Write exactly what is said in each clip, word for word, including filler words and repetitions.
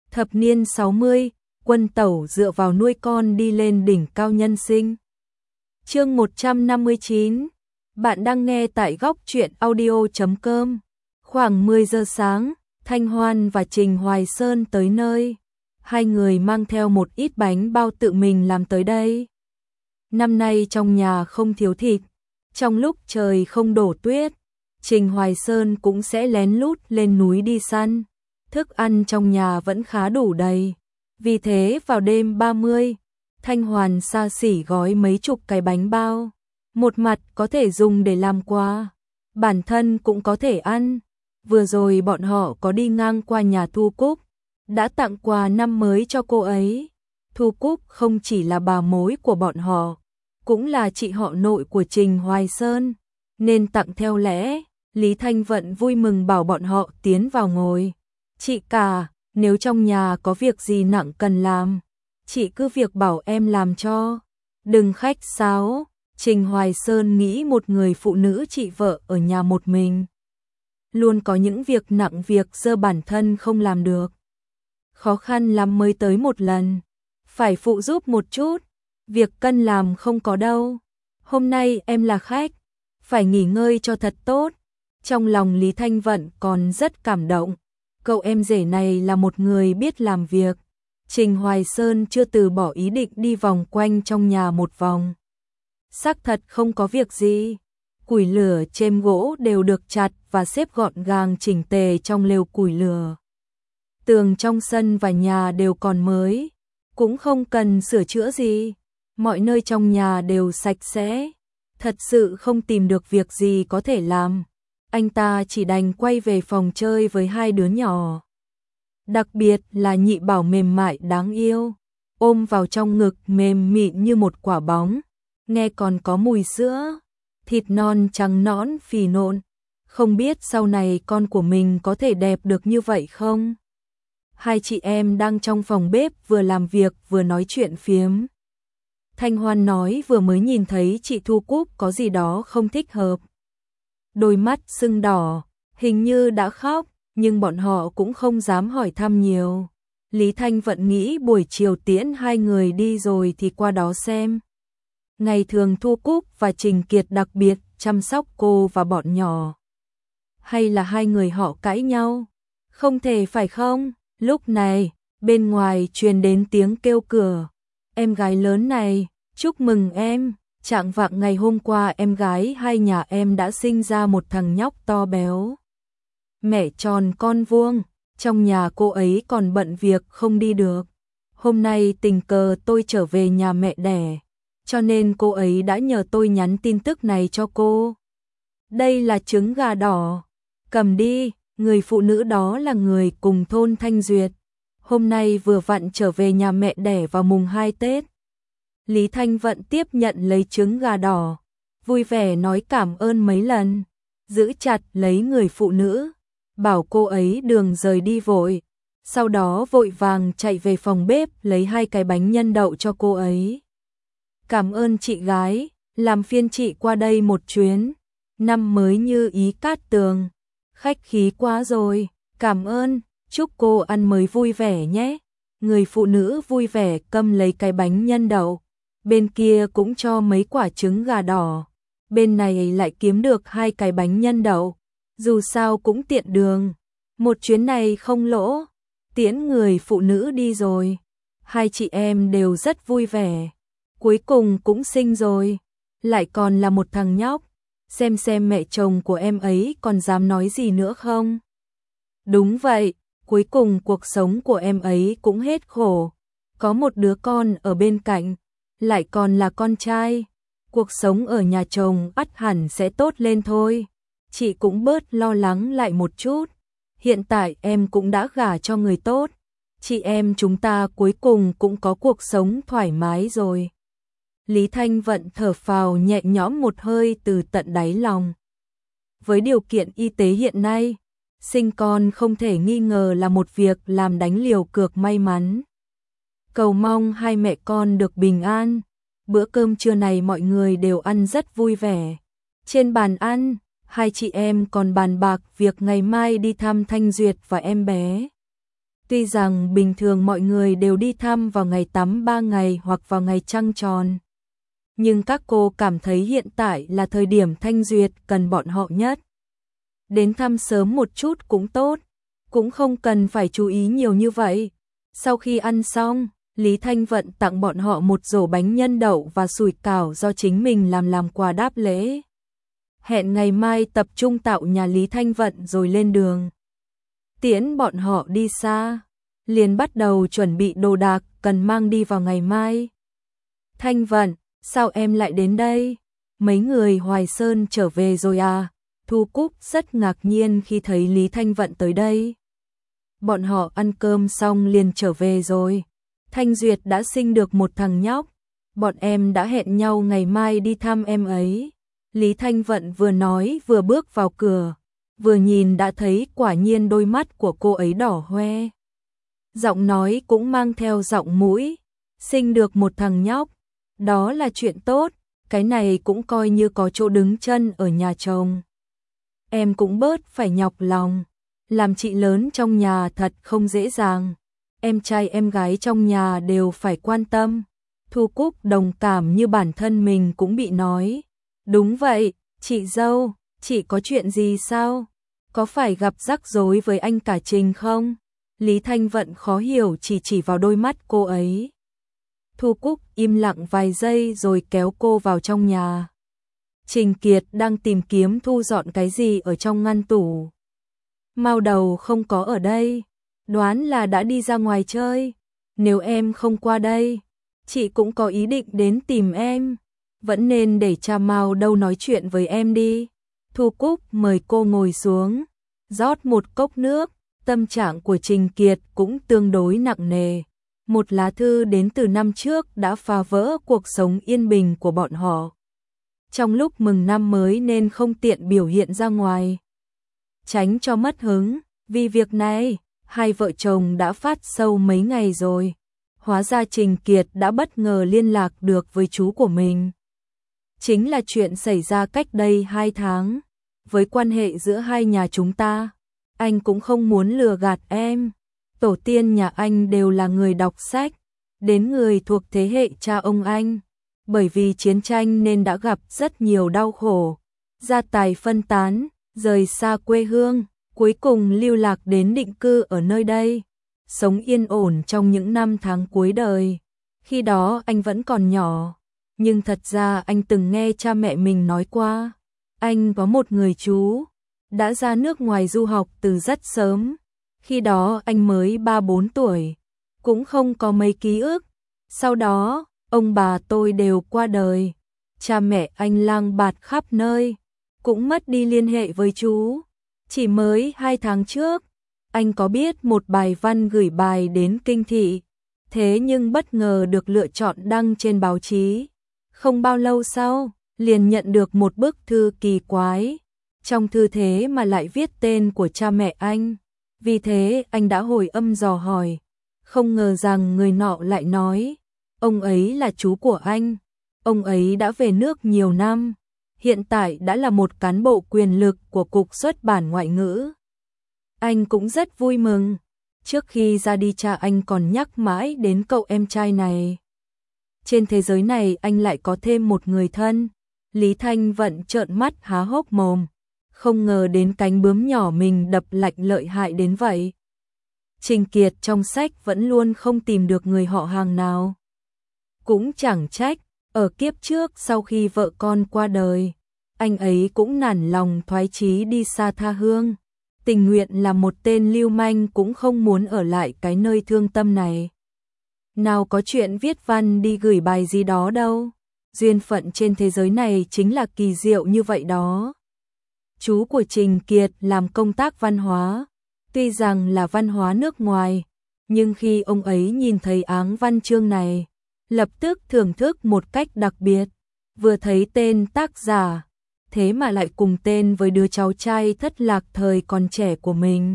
Thập niên sáu mươi, Quân Tẩu dựa vào nuôi con đi lên đỉnh cao nhân sinh. Chương một trăm năm mươi chín. Bạn đang nghe tại góc truyện audio chấm com. Khoảng mười giờ sáng, Thanh Hoan và Trình Hoài Sơn tới nơi. Hai người mang theo một ít bánh bao tự mình làm tới đây. Năm nay trong nhà không thiếu thịt, trong lúc trời không đổ tuyết, Trình Hoài Sơn cũng sẽ lén lút lên núi đi săn. Thức ăn trong nhà vẫn khá đủ đầy. Vì thế vào đêm ba mươi, Thanh Hoan xa xỉ gói mấy chục cái bánh bao. Một mặt có thể dùng để làm quà, bản thân cũng có thể ăn. Vừa rồi bọn họ có đi ngang qua nhà Thu Cúc, đã tặng quà năm mới cho cô ấy. Thu Cúc không chỉ là bà mối của bọn họ, cũng là chị họ nội của Trình Hoài Sơn, nên tặng theo lẽ. Lý Thanh Vận vui mừng bảo bọn họ tiến vào ngồi. Chị cả, nếu trong nhà có việc gì nặng cần làm, chị cứ việc bảo em làm cho. Đừng khách sáo. Trình Hoài Sơn nghĩ một người phụ nữ chị vợ ở nhà một mình, luôn có những việc nặng việc dơ bản thân không làm được. Khó khăn lắm mới tới một lần, phải phụ giúp một chút, việc cân làm không có đâu. Hôm nay em là khách, phải nghỉ ngơi cho thật tốt. Trong lòng Lý Thanh Vận còn rất cảm động, cậu em rể này là một người biết làm việc. Trình Hoài Sơn chưa từ bỏ ý định đi vòng quanh trong nhà một vòng. Xác thật không có việc gì, củi lửa chêm gỗ đều được chặt và xếp gọn gàng chỉnh tề trong lều củi lửa. Tường trong sân và nhà đều còn mới, cũng không cần sửa chữa gì, mọi nơi trong nhà đều sạch sẽ. Thật sự không tìm được việc gì có thể làm, anh ta chỉ đành quay về phòng chơi với hai đứa nhỏ. Đặc biệt là Nhị Bảo mềm mại đáng yêu, ôm vào trong ngực mềm mịn như một quả bóng, nghe còn có mùi sữa, thịt non trắng nõn phì nộn. Không biết sau này con của mình có thể đẹp được như vậy không? Hai chị em đang trong phòng bếp vừa làm việc vừa nói chuyện phiếm. Thanh Hoan nói vừa mới nhìn thấy chị Thu Cúc có gì đó không thích hợp. Đôi mắt sưng đỏ, hình như đã khóc, nhưng bọn họ cũng không dám hỏi thăm nhiều. Lý Thanh Vận nghĩ buổi chiều tiễn hai người đi rồi thì qua đó xem. Ngày thường Thu Cúc và Trình Kiệt đặc biệt chăm sóc cô và bọn nhỏ. Hay là hai người họ cãi nhau? Không thể phải không? Lúc này, bên ngoài truyền đến tiếng kêu cửa. Em gái lớn này, chúc mừng em. Trạng vạng ngày hôm qua em gái hai nhà em đã sinh ra một thằng nhóc to béo. Mẹ tròn con vuông, trong nhà cô ấy còn bận việc không đi được. Hôm nay tình cờ tôi trở về nhà mẹ đẻ, cho nên cô ấy đã nhờ tôi nhắn tin tức này cho cô. Đây là trứng gà đỏ, cầm đi. Người phụ nữ đó là người cùng thôn Thanh Duyệt, hôm nay vừa vặn trở về nhà mẹ đẻ vào mùng hai Tết. Lý Thanh Vận tiếp nhận lấy trứng gà đỏ, vui vẻ nói cảm ơn mấy lần, giữ chặt lấy người phụ nữ, bảo cô ấy đừng rời đi vội. Sau đó vội vàng chạy về phòng bếp lấy hai cái bánh nhân đậu cho cô ấy. Cảm ơn chị gái, làm phiên chị qua đây một chuyến, năm mới như ý cát tường. Khách khí quá rồi, cảm ơn, chúc cô ăn mới vui vẻ nhé. Người phụ nữ vui vẻ cầm lấy cái bánh nhân đậu, bên kia cũng cho mấy quả trứng gà đỏ, bên này lại kiếm được hai cái bánh nhân đậu, dù sao cũng tiện đường, một chuyến này không lỗ. Tiễn người phụ nữ đi rồi, hai chị em đều rất vui vẻ, cuối cùng cũng sinh rồi, lại còn là một thằng nhóc. Xem xem mẹ chồng của em ấy còn dám nói gì nữa không? Đúng vậy, cuối cùng cuộc sống của em ấy cũng hết khổ. Có một đứa con ở bên cạnh, lại còn là con trai. Cuộc sống ở nhà chồng ắt hẳn sẽ tốt lên thôi. Chị cũng bớt lo lắng lại một chút. Hiện tại em cũng đã gả cho người tốt. Chị em chúng ta cuối cùng cũng có cuộc sống thoải mái rồi. Lý Thanh Vận thở phào nhẹ nhõm một hơi từ tận đáy lòng. Với điều kiện y tế hiện nay, sinh con không thể nghi ngờ là một việc làm đánh liều cược may mắn. Cầu mong hai mẹ con được bình an. Bữa cơm trưa này mọi người đều ăn rất vui vẻ. Trên bàn ăn, hai chị em còn bàn bạc việc ngày mai đi thăm Thanh Duyệt và em bé. Tuy rằng bình thường mọi người đều đi thăm vào ngày tắm ba ngày hoặc vào ngày trăng tròn, nhưng các cô cảm thấy hiện tại là thời điểm Thanh Duyệt cần bọn họ nhất. Đến thăm sớm một chút cũng tốt, cũng không cần phải chú ý nhiều như vậy. Sau khi ăn xong, Lý Thanh Vận tặng bọn họ một rổ bánh nhân đậu và sủi cảo do chính mình làm làm quà đáp lễ. Hẹn ngày mai tập trung tạo nhà Lý Thanh Vận rồi lên đường. Tiễn bọn họ đi xa, liền bắt đầu chuẩn bị đồ đạc cần mang đi vào ngày mai. Thanh Vận, sao em lại đến đây? Mấy người Hoài Sơn trở về rồi à? Thu Cúc rất ngạc nhiên khi thấy Lý Thanh Vận tới đây. Bọn họ ăn cơm xong liền trở về rồi. Thanh Duyệt đã sinh được một thằng nhóc. Bọn em đã hẹn nhau ngày mai đi thăm em ấy. Lý Thanh Vận vừa nói vừa bước vào cửa. Vừa nhìn đã thấy quả nhiên đôi mắt của cô ấy đỏ hoe. Giọng nói cũng mang theo giọng mũi. Sinh được một thằng nhóc, đó là chuyện tốt. Cái này cũng coi như có chỗ đứng chân ở nhà chồng. Em cũng bớt phải nhọc lòng. Làm chị lớn trong nhà thật không dễ dàng. Em trai em gái trong nhà đều phải quan tâm. Thu Cúc đồng cảm như bản thân mình cũng bị nói. Đúng vậy, chị dâu, chị có chuyện gì sao? Có phải gặp rắc rối với anh cả Trình không? Lý Thanh Vận khó hiểu chỉ chỉ vào đôi mắt cô ấy. Thu Cúc im lặng vài giây rồi kéo cô vào trong nhà. Trình Kiệt đang tìm kiếm thu dọn cái gì ở trong ngăn tủ. Mao Đầu không có ở đây, đoán là đã đi ra ngoài chơi. Nếu em không qua đây, chị cũng có ý định đến tìm em. Vẫn nên để cha Mao Đâu nói chuyện với em đi. Thu Cúc mời cô ngồi xuống, rót một cốc nước. Tâm trạng của Trình Kiệt cũng tương đối nặng nề. Một lá thư đến từ năm trước đã phá vỡ cuộc sống yên bình của bọn họ. Trong lúc mừng năm mới nên không tiện biểu hiện ra ngoài, tránh cho mất hứng. Vì việc này, hai vợ chồng đã phát sâu mấy ngày rồi. Hóa ra Trình Kiệt đã bất ngờ liên lạc được với chú của mình. Chính là chuyện xảy ra cách đây hai tháng. Với quan hệ giữa hai nhà chúng ta, anh cũng không muốn lừa gạt em. Tổ tiên nhà anh đều là người đọc sách, đến người thuộc thế hệ cha ông anh. Bởi vì chiến tranh nên đã gặp rất nhiều đau khổ, gia tài phân tán, rời xa quê hương, cuối cùng lưu lạc đến định cư ở nơi đây, sống yên ổn trong những năm tháng cuối đời. Khi đó anh vẫn còn nhỏ, nhưng thật ra anh từng nghe cha mẹ mình nói qua, anh có một người chú đã ra nước ngoài du học từ rất sớm. Khi đó anh mới ba bốn tuổi, cũng không có mấy ký ức. Sau đó, ông bà tôi đều qua đời. Cha mẹ anh lang bạt khắp nơi, cũng mất đi liên hệ với chú. Chỉ mới hai tháng trước, anh có biết một bài văn gửi bài đến kinh thị. Thế nhưng bất ngờ được lựa chọn đăng trên báo chí. Không bao lâu sau, liền nhận được một bức thư kỳ quái. Trong thư thế mà lại viết tên của cha mẹ anh. Vì thế anh đã hồi âm dò hỏi. Không ngờ rằng người nọ lại nói, ông ấy là chú của anh. Ông ấy đã về nước nhiều năm, hiện tại đã là một cán bộ quyền lực của Cục Xuất bản Ngoại ngữ. Anh cũng rất vui mừng. Trước khi ra đi cha anh còn nhắc mãi đến cậu em trai này. Trên thế giới này anh lại có thêm một người thân. Lý Thanh Vận trợn mắt há hốc mồm. Không ngờ đến cánh bướm nhỏ mình đập lạnh lợi hại đến vậy. Trình Kiệt trong sách vẫn luôn không tìm được người họ hàng nào. Cũng chẳng trách, ở kiếp trước sau khi vợ con qua đời, anh ấy cũng nản lòng thoái chí đi xa tha hương. Tình nguyện là một tên lưu manh cũng không muốn ở lại cái nơi thương tâm này. Nào có chuyện viết văn đi gửi bài gì đó đâu. Duyên phận trên thế giới này chính là kỳ diệu như vậy đó. Chú của Trình Kiệt làm công tác văn hóa, tuy rằng là văn hóa nước ngoài, nhưng khi ông ấy nhìn thấy áng văn chương này, lập tức thưởng thức một cách đặc biệt. Vừa thấy tên tác giả, thế mà lại cùng tên với đứa cháu trai thất lạc thời còn trẻ của mình,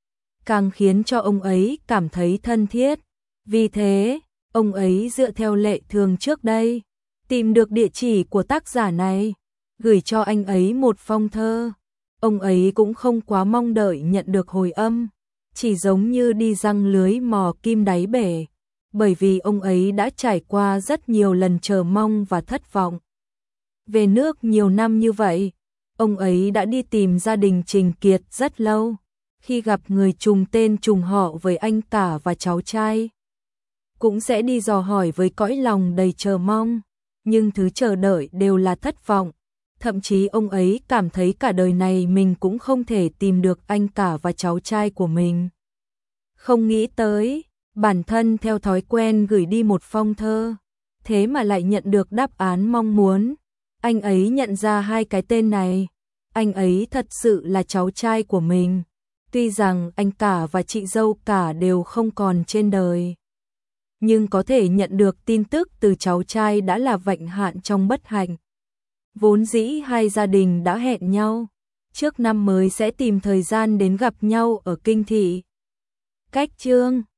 càng khiến cho ông ấy cảm thấy thân thiết. Vì thế, ông ấy dựa theo lệ thường trước đây, tìm được địa chỉ của tác giả này, gửi cho anh ấy một phong thơ. Ông ấy cũng không quá mong đợi nhận được hồi âm, chỉ giống như đi răng lưới mò kim đáy bể, bởi vì ông ấy đã trải qua rất nhiều lần chờ mong và thất vọng. Về nước nhiều năm như vậy, ông ấy đã đi tìm gia đình Trình Kiệt rất lâu, khi gặp người trùng tên trùng họ với anh cả và cháu trai, cũng sẽ đi dò hỏi với cõi lòng đầy chờ mong, nhưng thứ chờ đợi đều là thất vọng. Thậm chí ông ấy cảm thấy cả đời này mình cũng không thể tìm được anh cả và cháu trai của mình. Không nghĩ tới, bản thân theo thói quen gửi đi một phong thơ, thế mà lại nhận được đáp án mong muốn. Anh ấy nhận ra hai cái tên này, anh ấy thật sự là cháu trai của mình. Tuy rằng anh cả và chị dâu cả đều không còn trên đời, nhưng có thể nhận được tin tức từ cháu trai đã là vệnh hạn trong bất hạnh. Vốn dĩ hai gia đình đã hẹn nhau, trước năm mới sẽ tìm thời gian đến gặp nhau ở kinh thị. Cách chương